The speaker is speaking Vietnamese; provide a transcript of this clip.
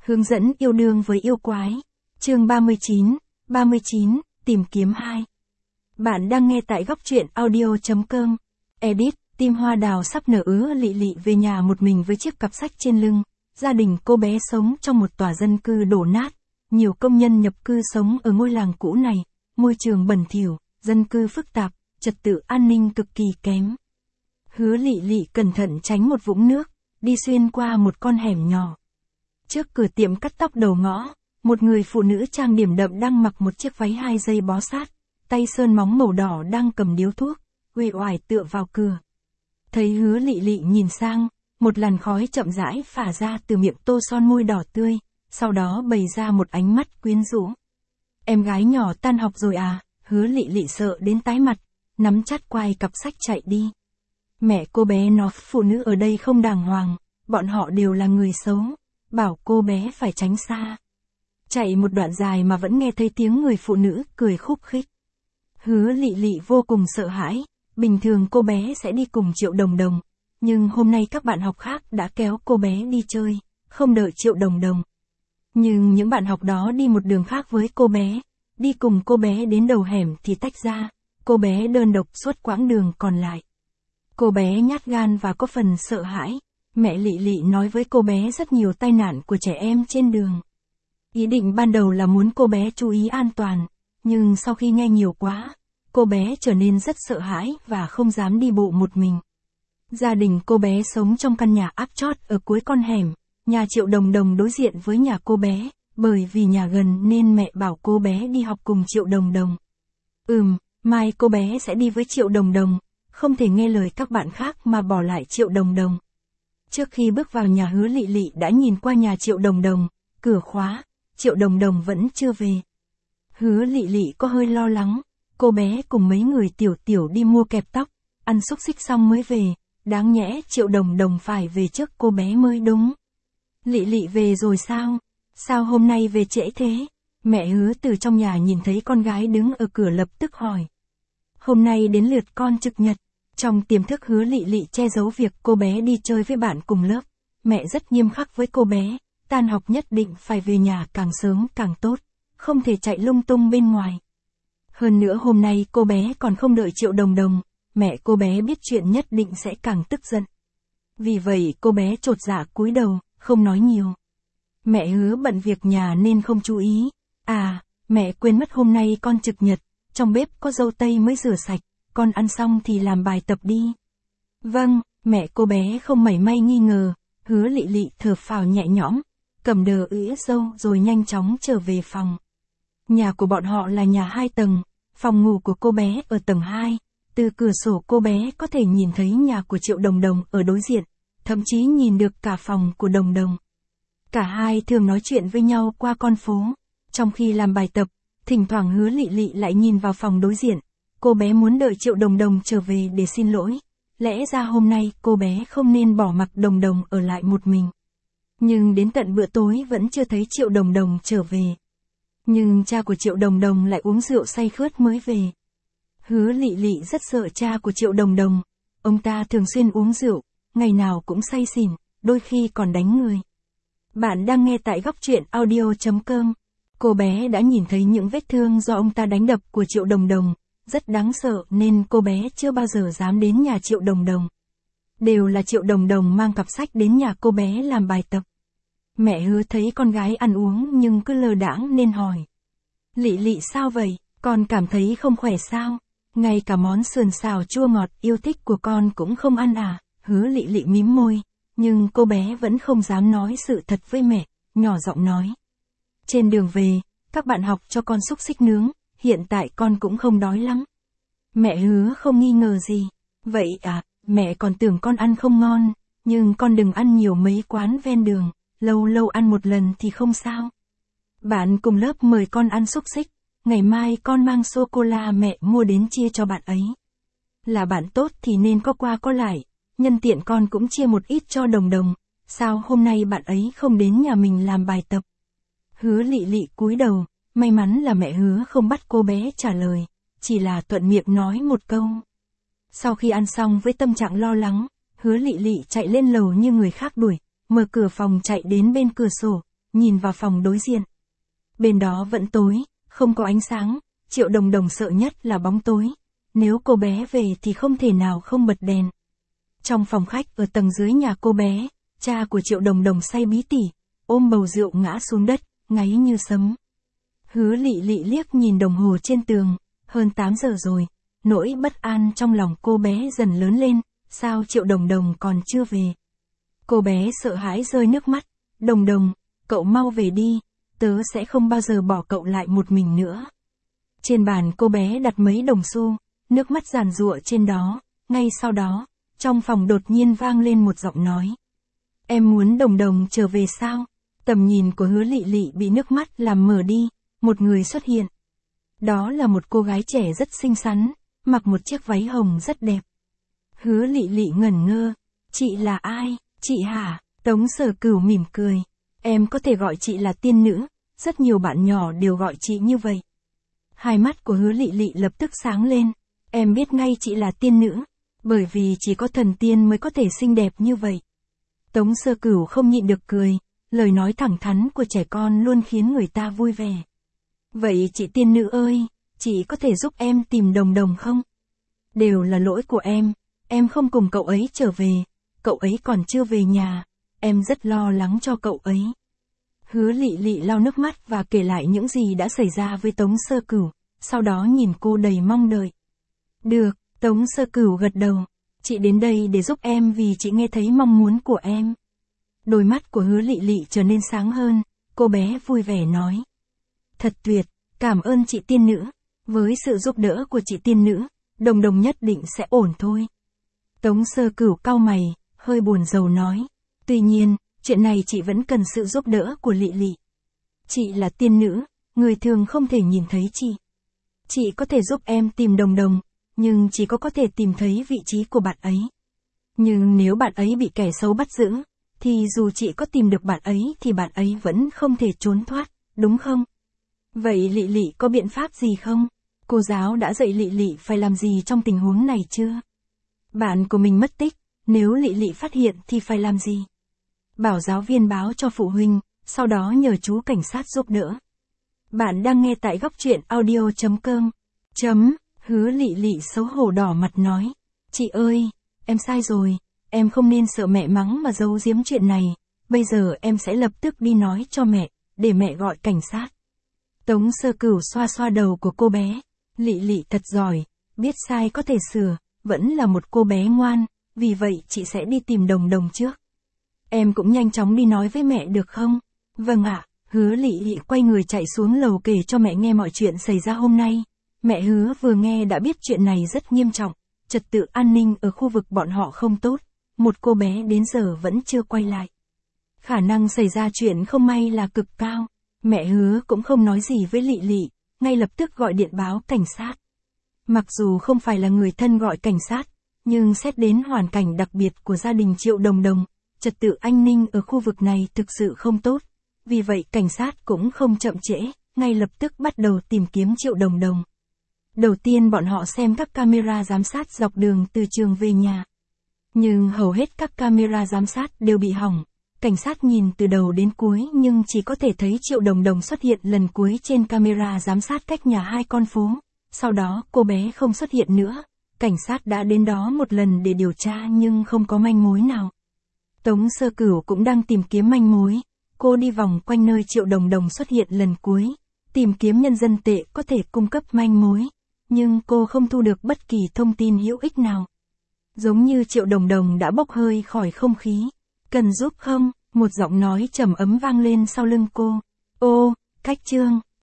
Hướng dẫn yêu đương với yêu quái. Chương 39, tìm kiếm 2. Bạn đang nghe tại góc truyện audio.com. Edit, tim hoa đào sắp nở Lị Lị về nhà một mình với chiếc cặp sách trên lưng. Gia đình cô bé sống trong một tòa dân cư đổ nát. Nhiều công nhân nhập cư sống ở ngôi làng cũ này. Môi trường bẩn thỉu, dân cư phức tạp, trật tự an ninh cực kỳ kém. Hứa Lị Lị cẩn thận tránh một vũng nước, đi xuyên qua một con hẻm nhỏ. Trước cửa tiệm cắt tóc đầu ngõ, một người phụ nữ trang điểm đậm đang mặc một chiếc váy 2 dây bó sát, tay sơn móng màu đỏ đang cầm điếu thuốc, uể oải tựa vào cửa. Thấy Hứa Lị Lị nhìn sang, một làn khói chậm rãi phả ra từ miệng tô son môi đỏ tươi, sau đó bày ra một ánh mắt quyến rũ. Em gái nhỏ tan học rồi à? Hứa Lị Lị sợ đến tái mặt, nắm chặt quai cặp sách chạy đi. Mẹ cô bé nói phụ nữ ở đây không đàng hoàng, bọn họ đều là người xấu, bảo cô bé phải tránh xa. Chạy một đoạn dài mà vẫn nghe thấy tiếng người phụ nữ cười khúc khích. Hứa Lị Lị vô cùng sợ hãi, bình thường cô bé sẽ đi cùng Triệu Đồng Đồng, nhưng hôm nay các bạn học khác đã kéo cô bé đi chơi, không đợi Triệu Đồng Đồng. Nhưng những bạn học đó đi một đường khác với cô bé, đi cùng cô bé đến đầu hẻm thì tách ra, cô bé đơn độc suốt quãng đường còn lại. Cô bé nhát gan và có phần sợ hãi, mẹ Lị Lị nói với cô bé rất nhiều tai nạn của trẻ em trên đường. Ý định ban đầu là muốn cô bé chú ý an toàn, nhưng sau khi nghe nhiều quá, cô bé trở nên rất sợ hãi và không dám đi bộ một mình. Gia đình cô bé sống trong căn nhà áp chót ở cuối con hẻm, nhà Triệu Đồng Đồng đối diện với nhà cô bé, bởi vì nhà gần nên mẹ bảo cô bé đi học cùng Triệu Đồng Đồng. Mai cô bé sẽ đi với Triệu Đồng Đồng, không thể nghe lời các bạn khác mà bỏ lại Triệu Đồng Đồng. Trước khi bước vào nhà Hứa Lị Lị đã nhìn qua nhà Triệu Đồng Đồng, cửa khóa, Triệu Đồng Đồng vẫn chưa về. Hứa Lị Lị có hơi lo lắng, cô bé cùng mấy người tiểu đi mua kẹp tóc, ăn xúc xích xong mới về, đáng nhẽ Triệu Đồng Đồng phải về trước cô bé mới đúng. Lị Lị về rồi sao? Sao hôm nay về trễ thế? Mẹ Hứa từ trong nhà nhìn thấy con gái đứng ở cửa lập tức hỏi. Hôm nay đến lượt con trực nhật. Trong tiềm thức Hứa Lị Lị che giấu việc cô bé đi chơi với bạn cùng lớp. Mẹ rất nghiêm khắc với cô bé, tan học nhất định phải về nhà càng sớm càng tốt, không thể chạy lung tung bên ngoài. Hơn nữa hôm nay cô bé còn không đợi Triệu Đồng Đồng, mẹ cô bé biết chuyện nhất định sẽ càng tức giận. Vì vậy cô bé chột dạ cúi đầu, không nói nhiều. Mẹ Hứa bận việc nhà nên không chú ý. Mẹ quên mất hôm nay con trực nhật, trong bếp có dâu tây mới rửa sạch, con ăn xong thì làm bài tập đi. Vâng, mẹ cô bé không mảy may nghi ngờ, Hứa Lị Lị thở phào nhẹ nhõm, cầm đờ ỉa dâu rồi nhanh chóng trở về phòng. Nhà của bọn họ là nhà 2 tầng, phòng ngủ của cô bé ở tầng 2, từ cửa sổ cô bé có thể nhìn thấy nhà của Triệu Đồng Đồng ở đối diện, thậm chí nhìn được cả phòng của Đồng Đồng. Cả hai thường nói chuyện với nhau qua con phố, trong khi làm bài tập, thỉnh thoảng Hứa Lị Lị lại nhìn vào phòng đối diện. Cô bé muốn đợi Triệu Đồng Đồng trở về để xin lỗi. Lẽ ra hôm nay cô bé không nên bỏ mặc Đồng Đồng ở lại một mình. Nhưng đến tận bữa tối vẫn chưa thấy Triệu Đồng Đồng trở về. Nhưng cha của Triệu Đồng Đồng lại uống rượu say khướt mới về. Hứa Lị Lị rất sợ cha của Triệu Đồng Đồng. Ông ta thường xuyên uống rượu, ngày nào cũng say xỉn, đôi khi còn đánh người. Bạn đang nghe tại góc truyện audio.com. Cô bé đã nhìn thấy những vết thương do ông ta đánh đập của Triệu Đồng Đồng. Rất đáng sợ nên cô bé chưa bao giờ dám đến nhà Triệu Đồng Đồng. Đều là Triệu Đồng Đồng mang cặp sách đến nhà cô bé làm bài tập. Mẹ Hứa thấy con gái ăn uống nhưng cứ lơ đãng nên hỏi. Lị Lị sao vậy, con cảm thấy không khỏe sao? Ngay cả món sườn xào chua ngọt yêu thích của con cũng không ăn à? Hứa Lị Lị mím môi, nhưng cô bé vẫn không dám nói sự thật với mẹ, nhỏ giọng nói. Trên đường về, các bạn học cho con xúc xích nướng. Hiện tại con cũng không đói lắm. Mẹ Hứa không nghi ngờ gì. Vậy à, mẹ còn tưởng con ăn không ngon, nhưng con đừng ăn nhiều mấy quán ven đường, lâu lâu ăn một lần thì không sao. Bạn cùng lớp mời con ăn xúc xích, ngày mai con mang sô-cô-la mẹ mua đến chia cho bạn ấy. Là bạn tốt thì nên có qua có lại, nhân tiện con cũng chia một ít cho Đồng Đồng, sao hôm nay bạn ấy không đến nhà mình làm bài tập? Hứa Lị Lị cúi đầu. May mắn là mẹ Hứa không bắt cô bé trả lời, chỉ là thuận miệng nói một câu. Sau khi ăn xong với tâm trạng lo lắng, Hứa Lị Lị chạy lên lầu như người khác đuổi, mở cửa phòng chạy đến bên cửa sổ, nhìn vào phòng đối diện. Bên đó vẫn tối, không có ánh sáng, Triệu Đồng Đồng sợ nhất là bóng tối. Nếu cô bé về thì không thể nào không bật đèn. Trong phòng khách ở tầng dưới nhà cô bé, cha của Triệu Đồng Đồng say bí tỉ, ôm bầu rượu ngã xuống đất, ngáy như sấm. Hứa Lị Lị liếc nhìn đồng hồ trên tường, hơn 8 giờ rồi, nỗi bất an trong lòng cô bé dần lớn lên, sao Triệu Đồng Đồng còn chưa về. Cô bé sợ hãi rơi nước mắt, Đồng Đồng, cậu mau về đi, tớ sẽ không bao giờ bỏ cậu lại một mình nữa. Trên bàn cô bé đặt mấy đồng xu, nước mắt giàn giụa trên đó, ngay sau đó, trong phòng đột nhiên vang lên một giọng nói. Em muốn Đồng Đồng trở về sao? Tầm nhìn của Hứa Lị Lị bị nước mắt làm mờ đi, một người xuất hiện. Đó là một cô gái trẻ rất xinh xắn, mặc một chiếc váy hồng rất đẹp. Hứa Lị Lị ngẩn ngơ, chị là ai, chị hả? Tống Sở Cửu mỉm cười, em có thể gọi chị là tiên nữ, rất nhiều bạn nhỏ đều gọi chị như vậy. Hai mắt của Hứa Lị Lị lập tức sáng lên, em biết ngay chị là tiên nữ, bởi vì chỉ có thần tiên mới có thể xinh đẹp như vậy. Tống Sở Cửu không nhịn được cười, lời nói thẳng thắn của trẻ con luôn khiến người ta vui vẻ. Vậy chị tiên nữ ơi, chị có thể giúp em tìm Đồng Đồng không? Đều là lỗi của em không cùng cậu ấy trở về, cậu ấy còn chưa về nhà, em rất lo lắng cho cậu ấy. Hứa Lị Lị lau nước mắt và kể lại những gì đã xảy ra với Tống Sơ Cửu, sau đó nhìn cô đầy mong đợi. Được, Tống Sơ Cửu gật đầu, chị đến đây để giúp em vì chị nghe thấy mong muốn của em. Đôi mắt của Hứa Lị Lị trở nên sáng hơn, cô bé vui vẻ nói. Thật tuyệt, cảm ơn chị tiên nữ, với sự giúp đỡ của chị tiên nữ, Đồng Đồng nhất định sẽ ổn thôi. Tống Sơ Cửu cau mày, hơi buồn rầu nói. Tuy nhiên, chuyện này chị vẫn cần sự giúp đỡ của Lị Lị. Chị là tiên nữ, người thường không thể nhìn thấy chị. Chị có thể giúp em tìm Đồng Đồng, nhưng chỉ có thể tìm thấy vị trí của bạn ấy. Nhưng nếu bạn ấy bị kẻ xấu bắt giữ, thì dù chị có tìm được bạn ấy thì bạn ấy vẫn không thể trốn thoát, đúng không? Vậy Lị Lị có biện pháp gì không? Cô giáo đã dạy Lị Lị phải làm gì trong tình huống này chưa? Bạn của mình mất tích, nếu Lị Lị phát hiện thì phải làm gì? Bảo giáo viên báo cho phụ huynh, sau đó nhờ chú cảnh sát giúp đỡ. Bạn đang nghe tại góc truyện audio.com. Hứa Lị Lị xấu hổ đỏ mặt nói. Chị ơi, em sai rồi, em không nên sợ mẹ mắng mà giấu giếm chuyện này, bây giờ em sẽ lập tức đi nói cho mẹ, để mẹ gọi cảnh sát. Tống Sơ Cửu xoa xoa đầu của cô bé. Lị Lị thật giỏi, biết sai có thể sửa, vẫn là một cô bé ngoan, vì vậy chị sẽ đi tìm Đồng Đồng trước. Em cũng nhanh chóng đi nói với mẹ được không? Vâng ạ, Hứa Lị Lị quay người chạy xuống lầu kể cho mẹ nghe mọi chuyện xảy ra hôm nay. Mẹ Hứa vừa nghe đã biết chuyện này rất nghiêm trọng, trật tự an ninh ở khu vực bọn họ không tốt, một cô bé đến giờ vẫn chưa quay lại. Khả năng xảy ra chuyện không may là cực cao. Mẹ Hứa cũng không nói gì với Lị Lị, ngay lập tức gọi điện báo cảnh sát. Mặc dù không phải là người thân gọi cảnh sát, nhưng xét đến hoàn cảnh đặc biệt của gia đình Triệu Đồng Đồng, trật tự an ninh ở khu vực này thực sự không tốt. Vì vậy cảnh sát cũng không chậm trễ, ngay lập tức bắt đầu tìm kiếm Triệu Đồng Đồng. Đầu tiên bọn họ xem các camera giám sát dọc đường từ trường về nhà. Nhưng hầu hết các camera giám sát đều bị hỏng. Cảnh sát nhìn từ đầu đến cuối nhưng chỉ có thể thấy Triệu Đồng Đồng xuất hiện lần cuối trên camera giám sát cách nhà 2 con phố. Sau đó cô bé không xuất hiện nữa. Cảnh sát đã đến đó một lần để điều tra nhưng không có manh mối nào. Tống Sơ Cửu cũng đang tìm kiếm manh mối. Cô đi vòng quanh nơi Triệu Đồng Đồng xuất hiện lần cuối, tìm kiếm nhân dân tệ có thể cung cấp manh mối. Nhưng cô không thu được bất kỳ thông tin hữu ích nào. Giống như Triệu Đồng Đồng đã bốc hơi khỏi không khí. Cần giúp không? Một giọng nói trầm ấm vang lên sau lưng cô. Ô, Cách Trương.